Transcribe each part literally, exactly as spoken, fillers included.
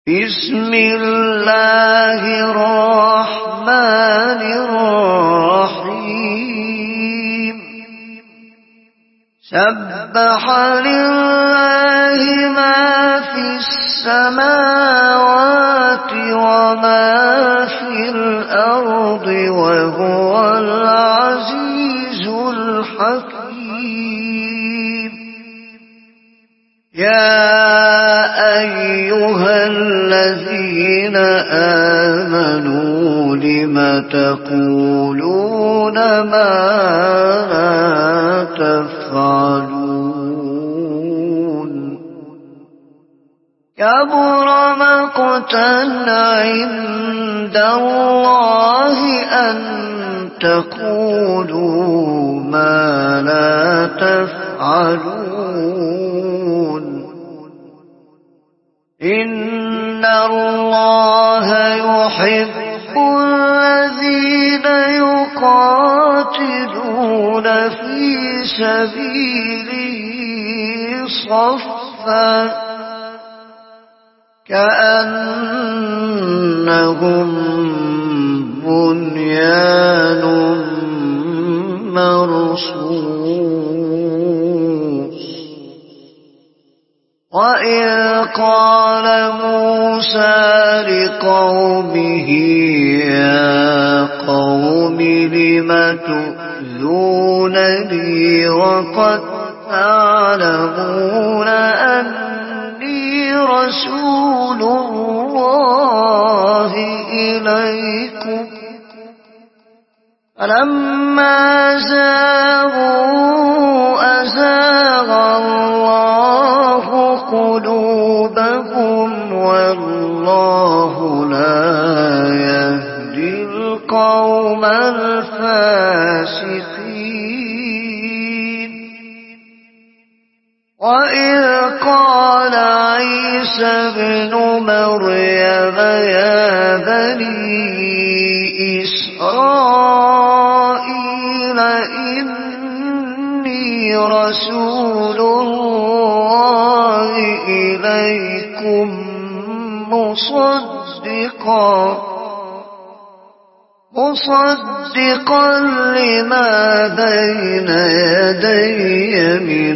بسم الله الرحمن الرحيم سبح لله ما في السماوات وما في الأرض وهو العزيز الحكيم يا أيها الذين آمنوا لم تقولون ما لا تفعلون كبر مقتا عند الله أن تقولوا ما لا تفعلون إن الله يحب الذين يقاتلون في سبيله صفا كأنهم بنيان مرصوص وإذ قال موسى لقومه يا قوم لم تؤذونني وقد تعلمون أني رسول الله إليكم فلما زاغوا أزاغ الله قلوبهم والله لا يهدي القوم الفاسقين وإذ قال عيسى ابن مريم يا بني إسرائيل إني رسول الله إليكم مصدقا مصدقا لما بين يدي من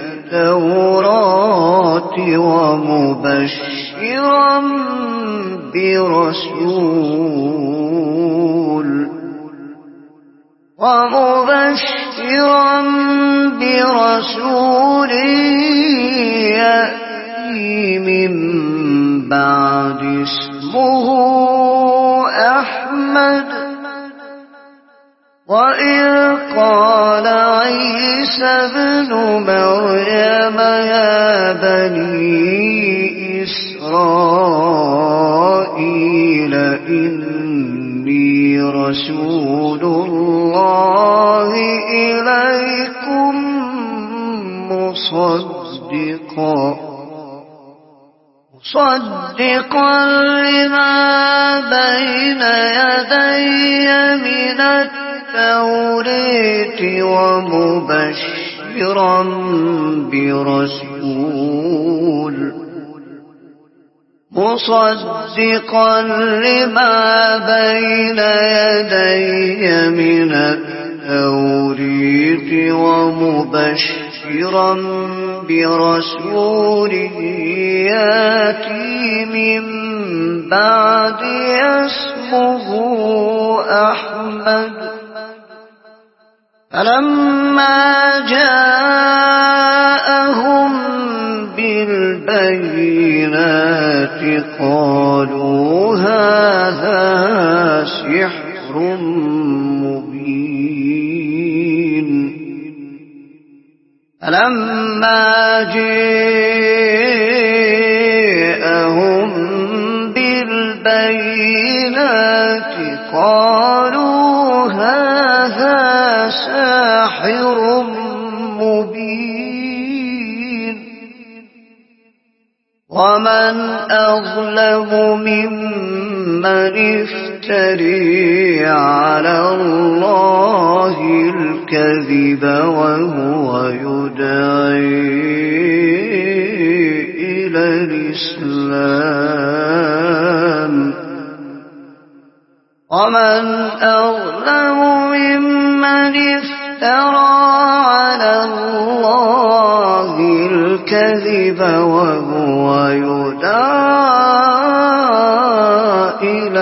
التوراة ومبشرا برسول ومبشرا برسول يأتي من بعد اسمه أحمد وإذ قال عيسى ابن مريم يا بني إسرائيل إني رسول الله إليكم مصدقا مصدقا لما بين يدي من التوراة ومبشرا برسول مصدقا لما بين يدي من التوراة ومبشرا برسول يأتي من بعد اسمه أحمد فلما جاءهم بالبينات قالوا هذا سحر مبين فلما جاءهم بالبينات قالوا هذا ساحر مبين ومن أظلم ممن افتري على الله الكذب وهو يدعي الإسلام ومن أظلم ممن افترى على الله الكذب وهو يدعى إلى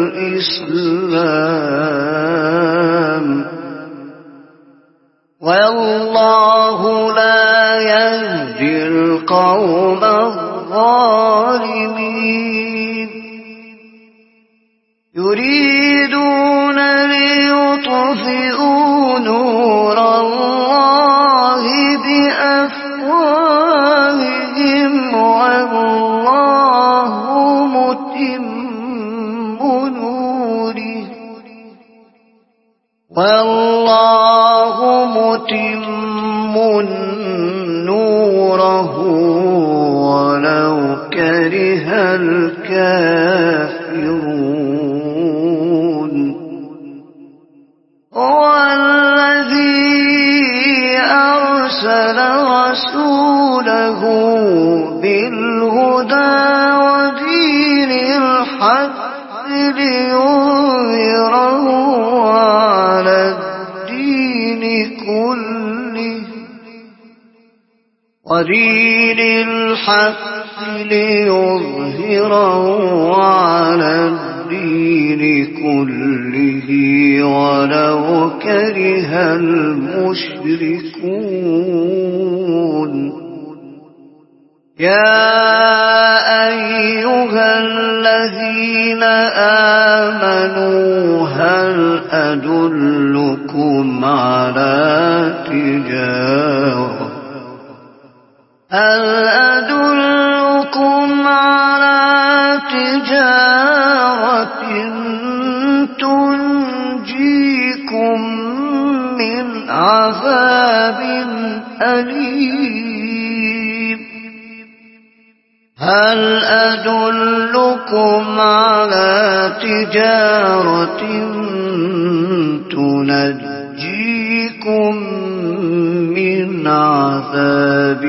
الإسلام والله لا يهدي القوم الظالمين يريدون ليطفئوا نور الله بأفواههم والله متم نوره والله متم نوره ولو كره الكافرون هو الذي أرسل رسوله بالهدى ودين الحق ليظهره على الدين كله ودين الحق ليظهره على الدين كله ولو كره المشركون يا أيها الذين آمنوا هل أدلكم على تجارة هل أدلكم على تجارة تنجيكم من عذاب أليم هل أدلكم على تجارة تنجيكم من عذاب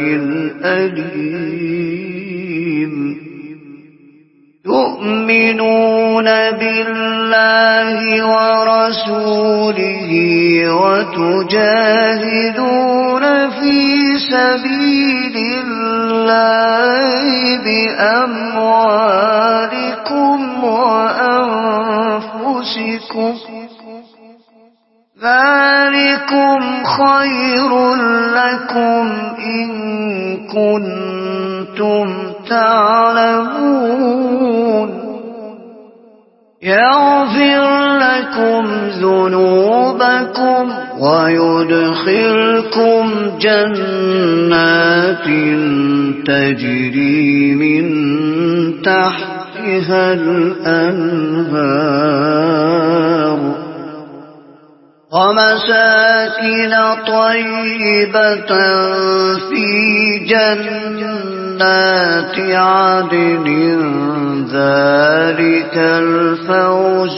أليم تؤمنون بالله ورسوله وتجاهدون في سبيل الله بأموالكم وأنفسكم ذلكم خير لكم إن كنتم تعلمون يغفر لكم ذنوبكم ويدخلكم جنات تجري من تحتها الأنهار ومساكن طيبة في جنات عدن ذلك الفوز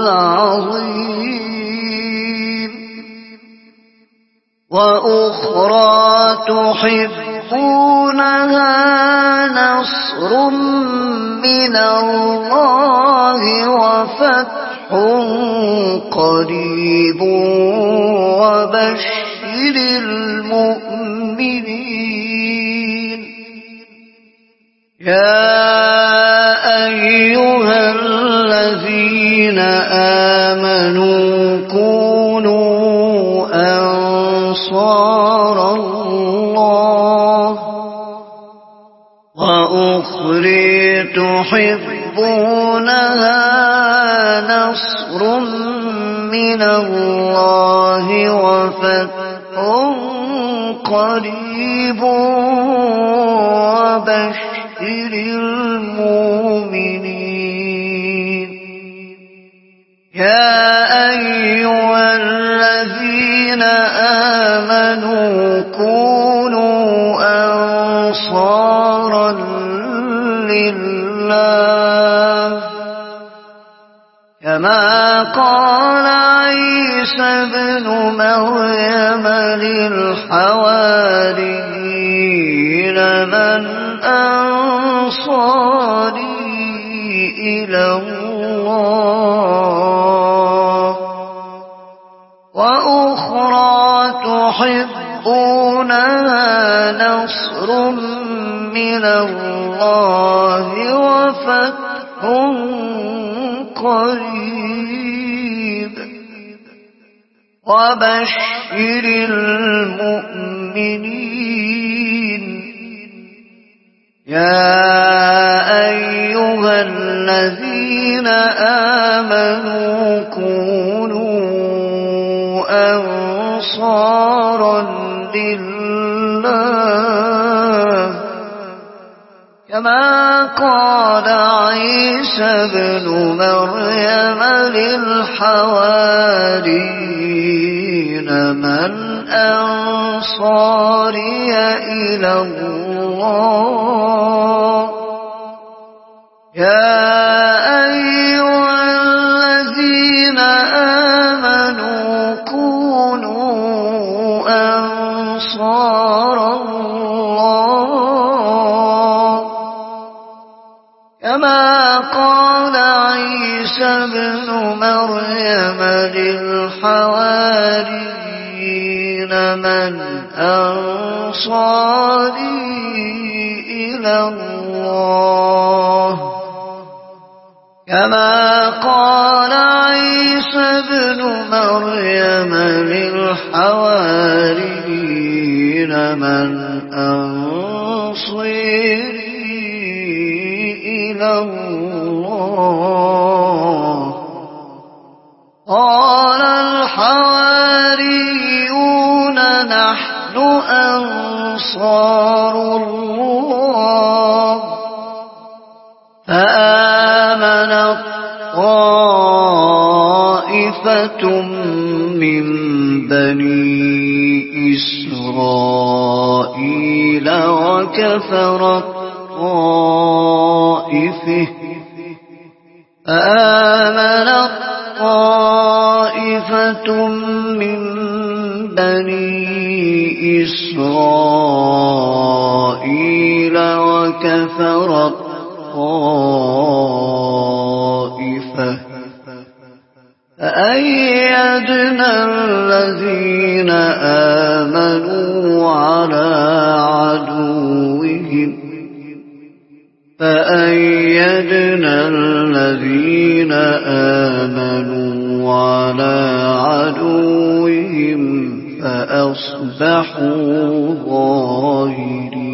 العظيم وأخرى تحبونها نصر من الله وفتح قريب وبشر المؤمنين يا أيها الذين آمنوا كونوا أنصار الله وأخرى تحبونها نصر من الله وفتح قريب وبشر المؤمنين يا أيها الذين آمنوا كونوا أنصارا لله كما قال عيسى ابن مريم للحواريين من أنصاري أنصاري إلى الله وأخرى تحبونها نصر من الله وفتح قريب وبشر المؤمنين يا أيها الذين آمنوا كونوا أنصارا لله كما قال عيسى ابن مريم للحواريين من أنصاري إلى الله يا أيها الذين آمنوا كونوا أنصار الله كما قال عيسى ابن مريم للحواريين من أنصاري إلى الله كما قال عيسى ابن مريم للحواريين من أنصاري إلى الله قال الحواريون نحن أنصار الله فآمنت طائفة من بني إسرائيل وكفرت طائفة فآمنت طائفة من بني إسرائيل وكفرت طائفة فأيدنا الذين آمنوا على عدوهم فأيدنا الذين آمنوا على عدوهم فأصبحوا ظاهرين